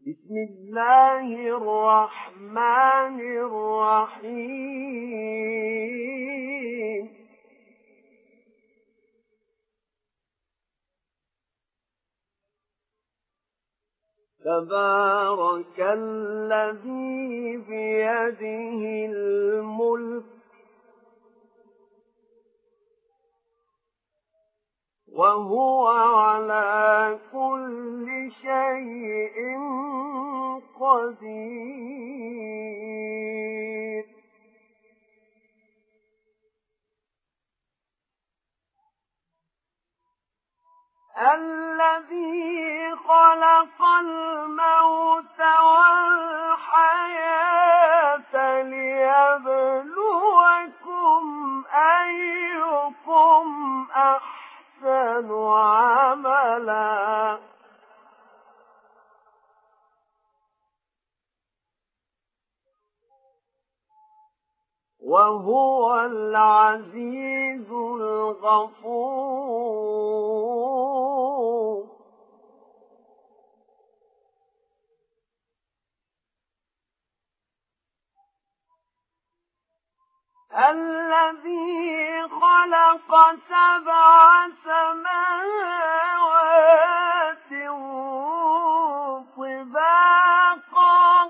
بسم الله الرحمن الرحيم تبارك الذي بيده الملك وهو على كل شيء قدير الذي خلق الموت والحياة ليبلوكم أيكم أحسن عملا وهو العزيز الغفور الذي خلق 7 سماوات طباقا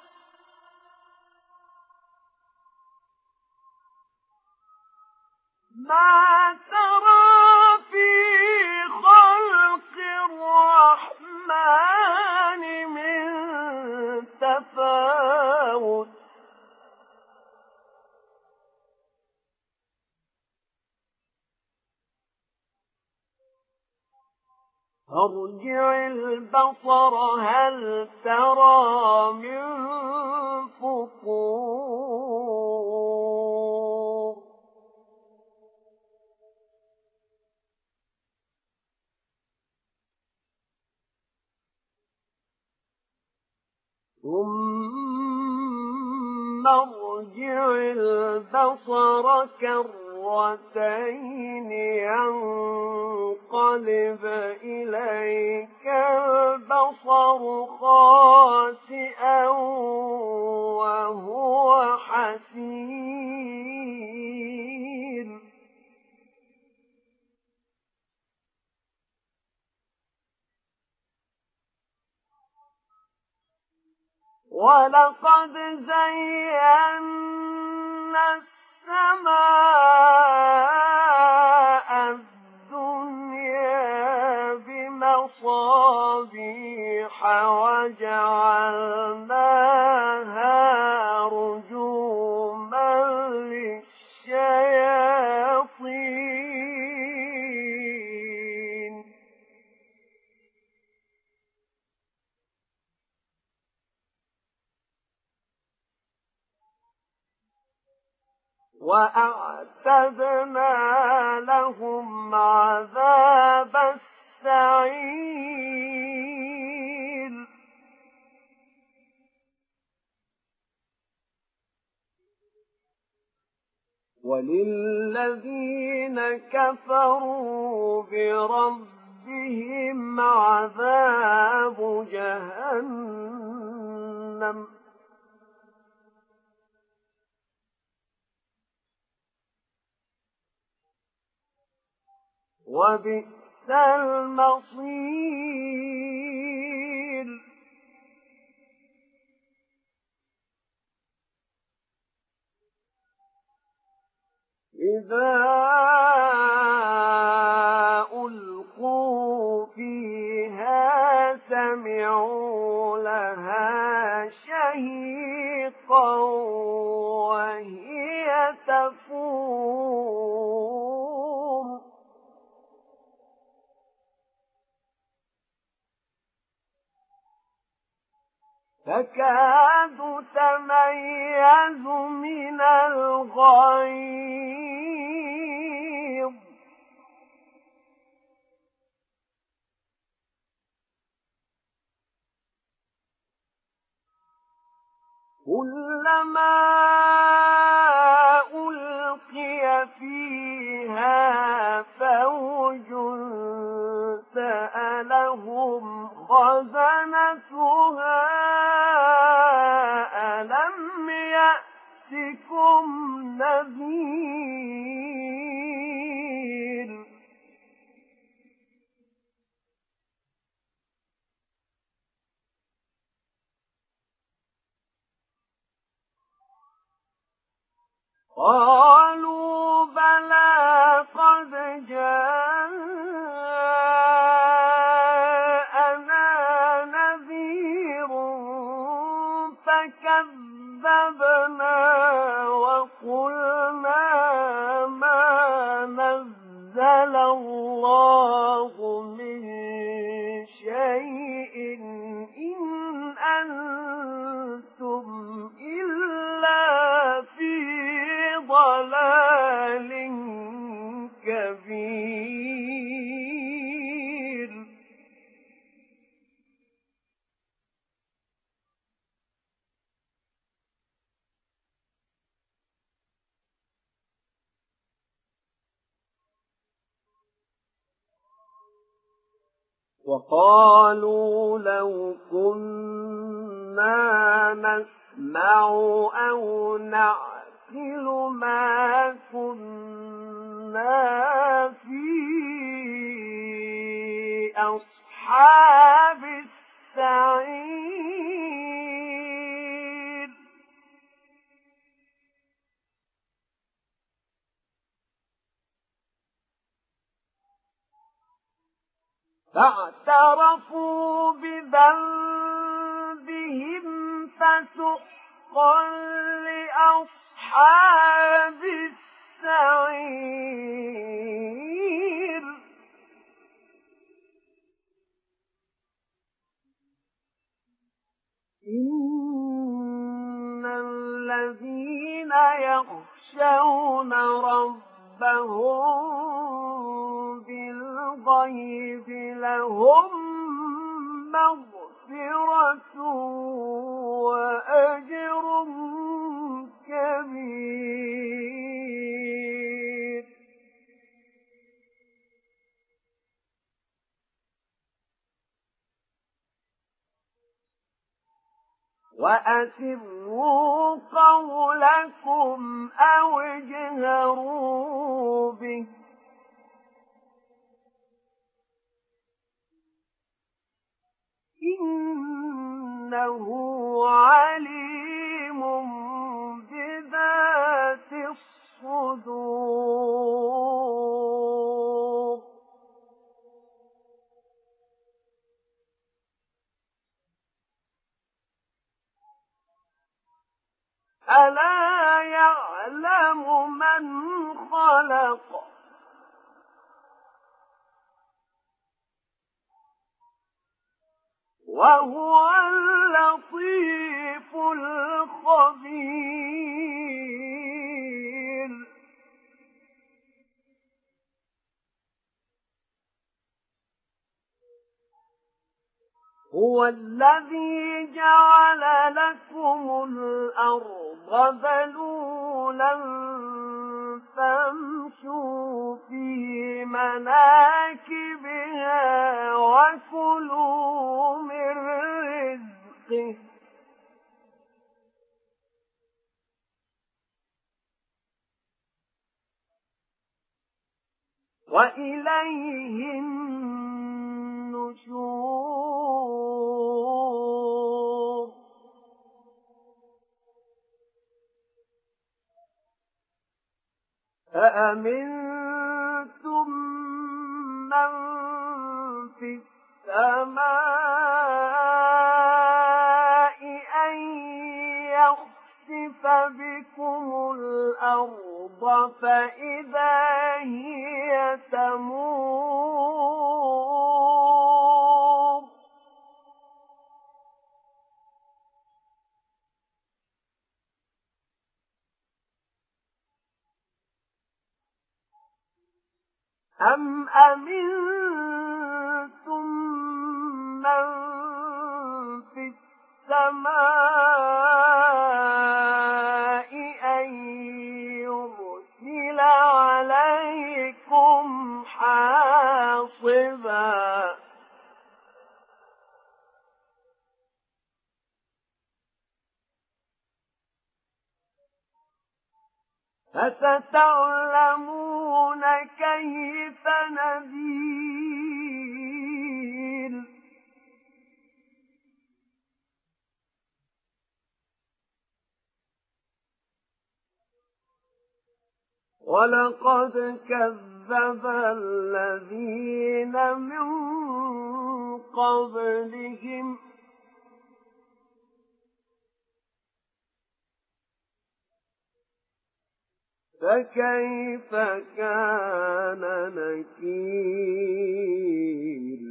ما ترى في خلق الرحمن من تفاوت ارجع البصر هل ترى من فطور ثم ارجع البصر كرتين ينقلب إليك البصر خاسئا وهو حسير ولقد زينا السماء الدنيا بمصابيح وجعلناها رجوما للشياطين وأعتدنا لهم عذاب السعير وللذين كفروا بربهم عذاب جهنم وبئس المصير إذا ألقوا فيها سمعوا لها شهيقا وهي تفور تكاد تميز من الغيظ كلما ألقي فيها فوج سألهم خلقها خزنتها ألم يأتكم نذير قالوا بلى قد جاءنا نذير فكذبنا وقلنا ما نزل الله من شيء إن أنتم إلا في ضلال كبير وقالوا لو كنا نسمع أو نعقل ما كنا في أصحاب السعير فاعترفوا بذنبهم فسحقا لأصحاب السعير إن الذين يخشون ربهم بالغيب لهم مغفرة وأجر كبير وأسروا قولكم أو اجهروا به إنه عليم بذات الصدور ألا يعلم من خلق وهو اللطيف الخبير هو الذي جعل لكم الأرض ذلولا فامشوا في مناكبها وكلوا من رزقه وإليه النشور أأمنتم من في السماء أن يخسف بكم الأرض فإذا هي تمور أم أمنتم من في السماء أن يرسل عليكم حاصبا فستعلمون كيف نذير ولقد كذب الذين من قبلهم فكيف كان نكير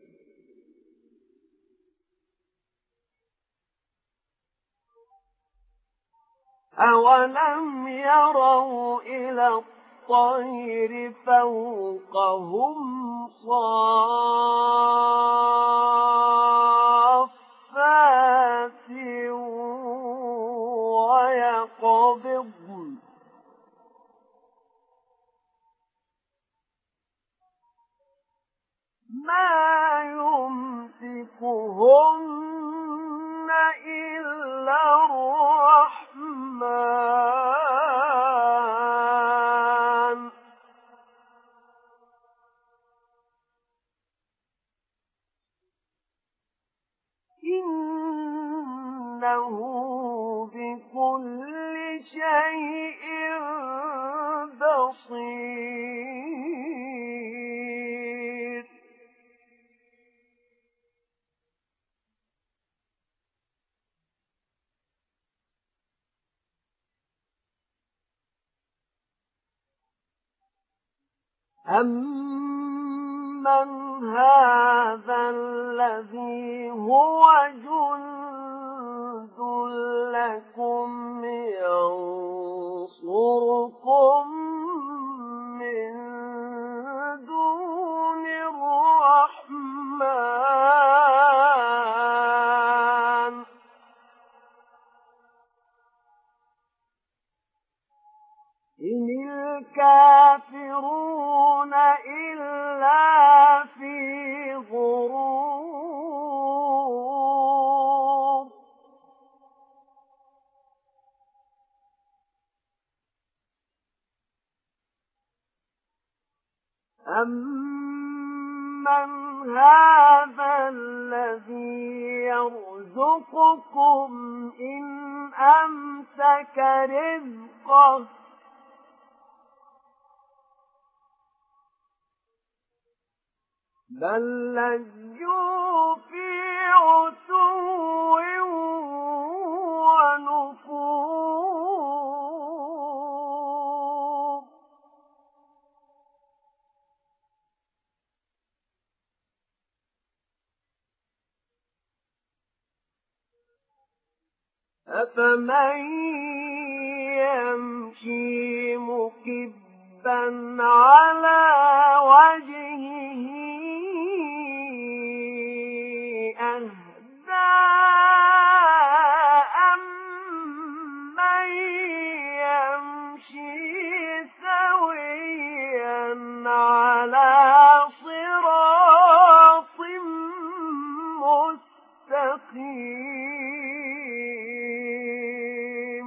أولم يروا إلى الطير فوقهم صافات ويقبضن ما يمسكهن إلا الرحمن إنه بكل شيء بصير أَمَّنْ هَذَا الَّذِي هُوَ جُندٌ لَّكُمْ يَنصُرُكُم مِّن دُونِ الرَّحْمَٰنِ إِنِ الْكَافِرُونَ إِلَّا فِي غُرُورٍ أَمَّنْ هَذَا الَّذِي يَرْزُقُكُمْ إِنْ أَمْسَكَ رِزْقَهُ بل لجوا في عتو ونفور أفمن يمشي مكبا على وجهه أهدى أمن يمشي سويا على صراط مستقيم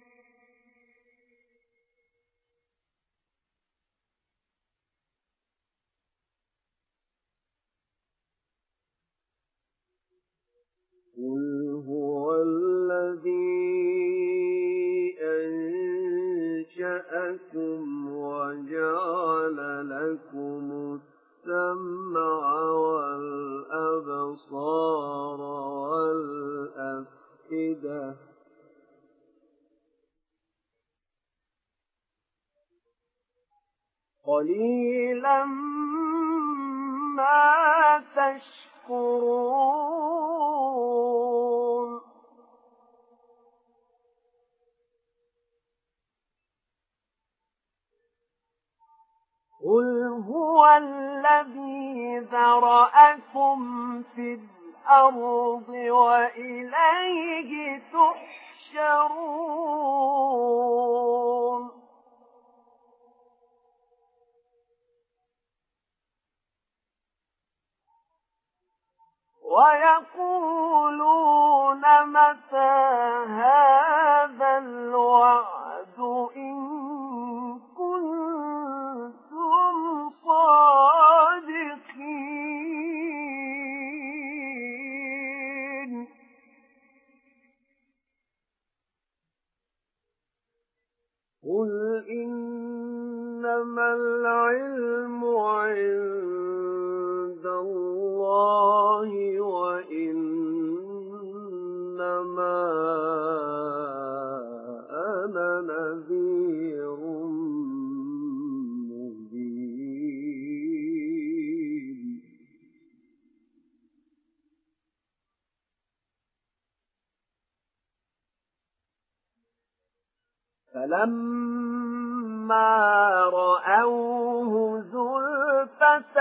قل هو الذي أنشأكم وجعل لكم السمع والأبصار والأفئدة قليلا ما تشكرون قل هو الذي ذرأكم في الأرض وإليه تحشرون ويقولون متى هذا الوعد إن إنما أنا نذير مبين. فلما رأوه زلفة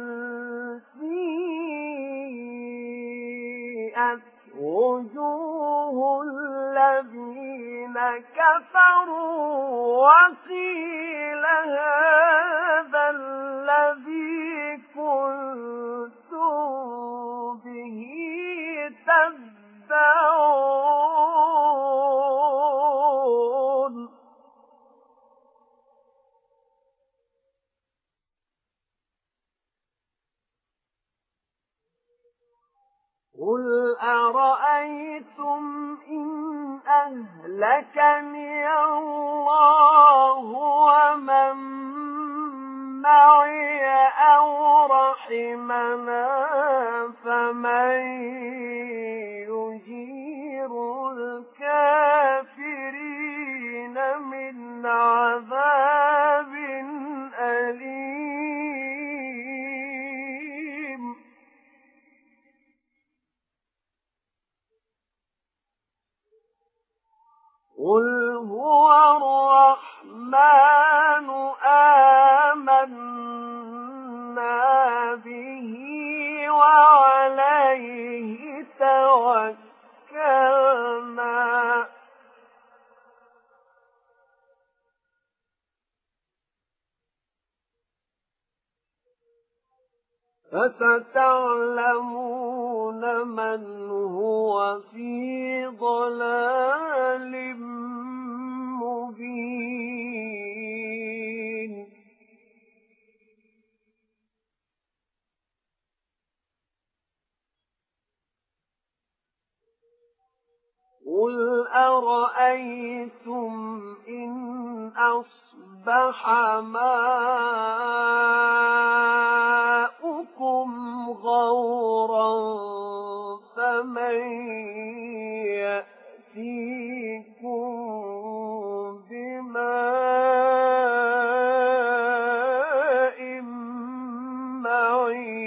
سيئت وجوه الذين كفروا وقيل هذا الذي كنتم به تدعون. قل أرأيتم إن أهلكني الله ومن معي أو رحمنا فمن يجير الكافرين من عذاب أليم. قل هو الرحمن آمنا به وعليه توكلنا فستعلمون من هو في ضلال مبين. قل أرأيتم إن أصبح ماؤكم غورا فمن يأتيكم بماء معين.